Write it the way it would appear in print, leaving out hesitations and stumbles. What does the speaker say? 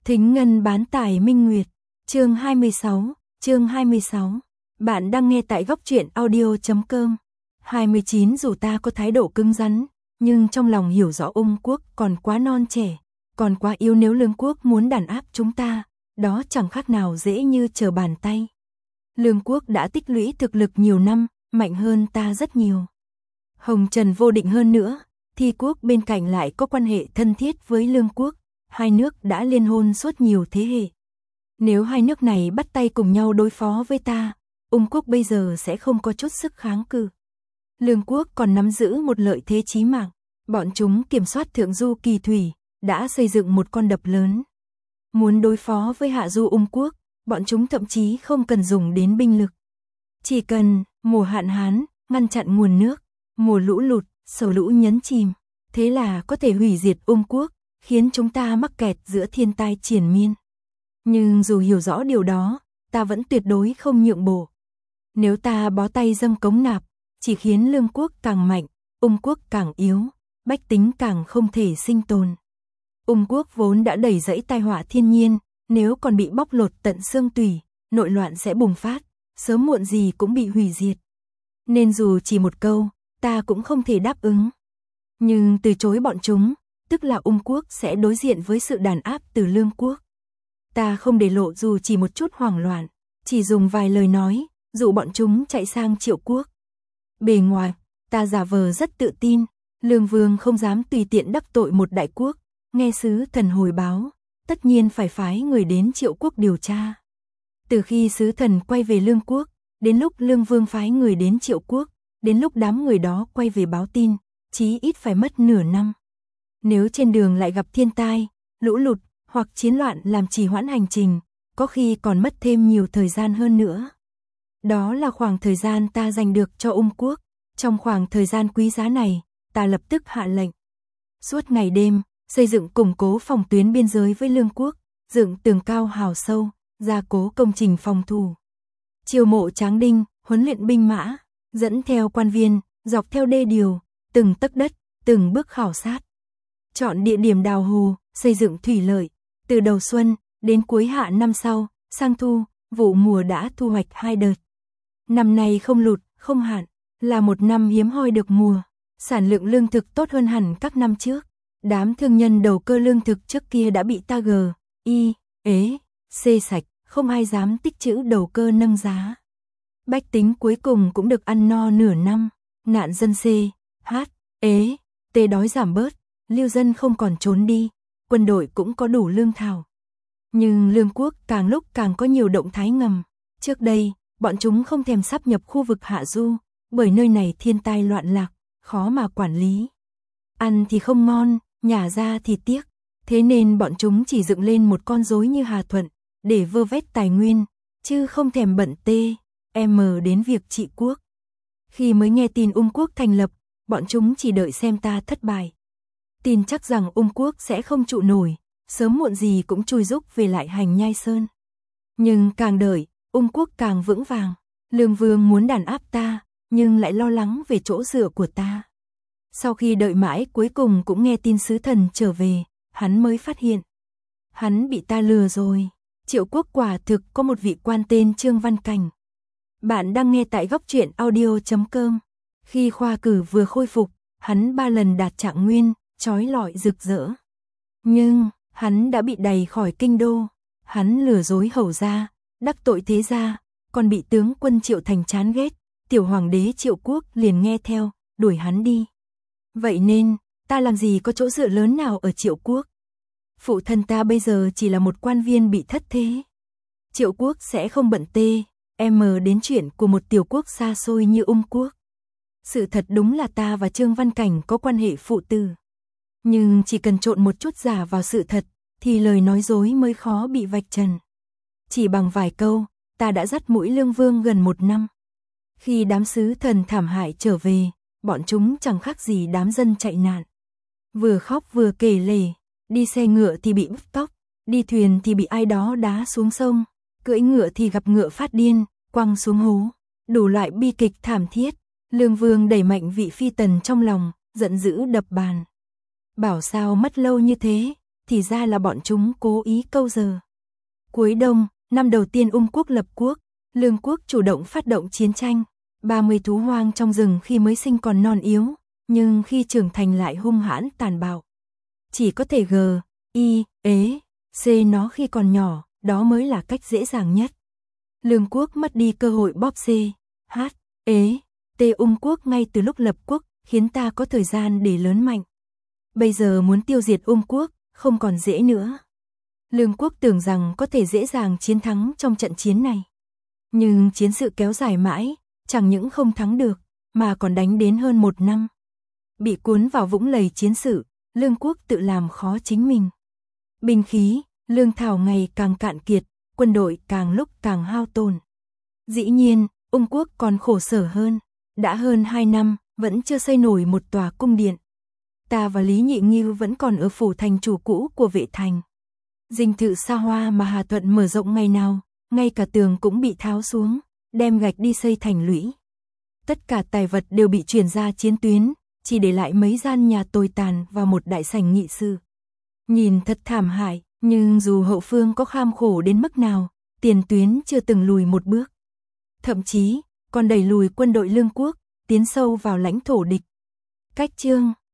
Thính Ngân bán tài Minh Nguyệt, chương 26. Bạn đang nghe tại góc truyện audio.com. 29 dù ta có thái độ cứng rắn, nhưng trong lòng hiểu rõ Ung Quốc còn quá non trẻ, còn quá yếu, nếu Lương Quốc muốn đàn áp chúng ta, đó chẳng khác nào dễ như trở bàn tay. Lương Quốc đã tích lũy thực lực nhiều năm, mạnh hơn ta rất nhiều. Hồng Trần vô định hơn nữa, Thi Quốc bên cạnh lại có quan hệ thân thiết với Lương Quốc, hai nước đã liên hôn suốt nhiều thế hệ. Nếu hai nước này bắt tay cùng nhau đối phó với ta, Ung Quốc bây giờ sẽ không có chút sức kháng cự. Lương Quốc còn nắm giữ một lợi thế chí mạng, bọn chúng kiểm soát Thượng Du Kỳ Thủy, đã xây dựng một con đập lớn. Muốn đối phó với Hạ Du Ung Quốc, bọn chúng thậm chí không cần dùng đến binh lực. Chỉ cần mùa hạn hán, ngăn chặn nguồn nước, mùa lũ lụt, sầu lũ nhấn chìm, thế là có thể hủy diệt Ung Quốc, khiến chúng ta mắc kẹt giữa thiên tai triền miên. Nhưng dù hiểu rõ điều đó, ta vẫn tuyệt đối không nhượng bộ. Nếu ta bó tay dâng cống nạp, chỉ khiến Lương Quốc càng mạnh, Ung Quốc càng yếu, bách tính càng không thể sinh tồn. Ung Quốc vốn đã đầy rẫy tai họa thiên nhiên, nếu còn bị bóc lột tận xương tủy, nội loạn sẽ bùng phát, sớm muộn gì cũng bị hủy diệt. Nên dù chỉ một câu, ta cũng không thể đáp ứng. Nhưng từ chối bọn chúng, tức là Ung Quốc sẽ đối diện với sự đàn áp từ Lương Quốc. Ta không để lộ dù chỉ một chút hoảng loạn, chỉ dùng vài lời nói, dụ bọn chúng chạy sang Triệu Quốc. Bề ngoài, ta giả vờ rất tự tin, Lương Vương không dám tùy tiện đắc tội một đại quốc, nghe sứ thần hồi báo, tất nhiên phải phái người đến Triệu Quốc điều tra. Từ khi sứ thần quay về Lương Quốc, đến lúc Lương Vương phái người đến Triệu Quốc, đến lúc đám người đó quay về báo tin, chí ít phải mất nửa năm. Nếu trên đường lại gặp thiên tai, lũ lụt hoặc chiến loạn làm trì hoãn hành trình, có khi còn mất thêm nhiều thời gian hơn nữa. Đó là khoảng thời gian ta dành được cho Ung Quốc. Trong khoảng thời gian quý giá này, ta lập tức hạ lệnh. Suốt ngày đêm, xây dựng củng cố phòng tuyến biên giới với Lương Quốc, dựng tường cao hào sâu, gia cố công trình phòng thủ. Chiêu mộ tráng đinh, huấn luyện binh mã, dẫn theo quan viên, dọc theo đê điều, từng tấc đất, từng bước khảo sát. Chọn địa điểm đào hồ, xây dựng thủy lợi, từ đầu xuân đến cuối hạ năm sau, sang thu, vụ mùa đã thu hoạch 2 đợt. Năm nay không lụt, không hạn, là một năm hiếm hoi được mùa, sản lượng lương thực tốt hơn hẳn các năm trước. Đám thương nhân đầu cơ lương thực trước kia đã bị ta xê sạch, không ai dám tích trữ đầu cơ nâng giá. Bách tính cuối cùng cũng được ăn no nửa năm, nạn dân đói giảm bớt, lưu dân không còn trốn đi, quân đội cũng có đủ lương thảo. Nhưng Lương Quốc càng lúc càng có nhiều động thái ngầm. Trước đây, bọn chúng không thèm sáp nhập khu vực Hạ Du, bởi nơi này thiên tai loạn lạc, khó mà quản lý. Ăn thì không ngon, nhả ra thì tiếc, thế nên bọn chúng chỉ dựng lên một con rối như Hà Thuận, để vơ vét tài nguyên, chứ không thèm bận đến việc trị quốc. Khi mới nghe tin Ung Quốc thành lập, bọn chúng chỉ đợi xem ta thất bại. Tin chắc rằng Ung Quốc sẽ không trụ nổi, sớm muộn gì cũng chui rúc về lại Hành Nhai Sơn. Nhưng càng đợi, Ung Quốc càng vững vàng. Lương Vương muốn đàn áp ta, nhưng lại lo lắng về chỗ dựa của ta. Sau khi đợi mãi cuối cùng cũng nghe tin sứ thần trở về, hắn mới phát hiện. Hắn bị ta lừa rồi. Triệu Quốc quả thực có một vị quan tên Trương Văn Cảnh. Bạn đang nghe tại góc truyện audio.com. Khi khoa cử vừa khôi phục, hắn 3 lần đạt trạng nguyên, chói lọi rực rỡ. Nhưng, hắn đã bị đày khỏi kinh đô. Hắn lừa dối hầu gia, đắc tội thế gia, còn bị tướng quân Triệu Thành chán ghét. Tiểu hoàng đế Triệu Quốc liền nghe theo, đuổi hắn đi. Vậy nên, ta làm gì có chỗ dựa lớn nào ở Triệu Quốc. Phụ thân ta bây giờ chỉ là một quan viên bị thất thế. Triệu Quốc sẽ không bận đến chuyện của một tiểu quốc xa xôi như Ung Quốc. Sự thật đúng là ta và Trương Văn Cảnh có quan hệ phụ tử. Nhưng chỉ cần trộn một chút giả vào sự thật, thì lời nói dối mới khó bị vạch trần. Chỉ bằng vài câu, ta đã dắt mũi Lương Vương gần 1 năm. Khi đám sứ thần thảm hại trở về, bọn chúng chẳng khác gì đám dân chạy nạn. Vừa khóc vừa kể lể, đi xe ngựa thì bị bứt tóc, đi thuyền thì bị ai đó đá xuống sông, cưỡi ngựa thì gặp ngựa phát điên, quăng xuống hố, đủ loại bi kịch thảm thiết. Lương Vương đẩy mạnh vị phi tần trong lòng, giận dữ đập bàn. Bảo sao mất lâu như thế, thì ra là bọn chúng cố ý câu giờ. Cuối đông, năm đầu tiên quốc lập quốc, Lương quốc chủ động phát động chiến tranh. 30 thú hoang trong rừng khi mới sinh còn non yếu, nhưng khi trưởng thành lại hung hãn tàn bạo. Chỉ có thể C nó khi còn nhỏ, đó mới là cách dễ dàng nhất. Lương quốc mất đi cơ hội bóp T quốc ngay từ lúc lập quốc, khiến ta có thời gian để lớn mạnh. Bây giờ muốn tiêu diệt quốc, không còn dễ nữa. Lương quốc tưởng rằng có thể dễ dàng chiến thắng trong trận chiến này. Nhưng chiến sự kéo dài mãi, chẳng những không thắng được, mà còn đánh đến hơn 1 năm. Bị cuốn vào vũng lầy chiến sự, Lương quốc tự làm khó chính mình. Binh khí, lương thảo ngày càng cạn kiệt, quân đội càng lúc càng hao tổn. Dĩ nhiên, quốc còn khổ sở hơn. Đã hơn 2 năm, vẫn chưa xây nổi một tòa cung điện. Ta và Lý Nhị Ngưu vẫn còn ở phủ thành chủ cũ của Vệ Thành. Dinh thự xa hoa mà Hà Thuận mở rộng ngày nào, ngay cả tường cũng bị tháo xuống, đem gạch đi xây thành lũy. Tất cả tài vật đều bị chuyển ra chiến tuyến, chỉ để lại mấy gian nhà tồi tàn và một đại sảnh nghị sự. Nhìn thật thảm hại, nhưng dù hậu phương có kham khổ đến mức nào, tiền tuyến chưa từng lùi một bước. Thậm chí, còn đẩy lùi quân đội Lương quốc, tiến sâu vào lãnh thổ địch. Cách chương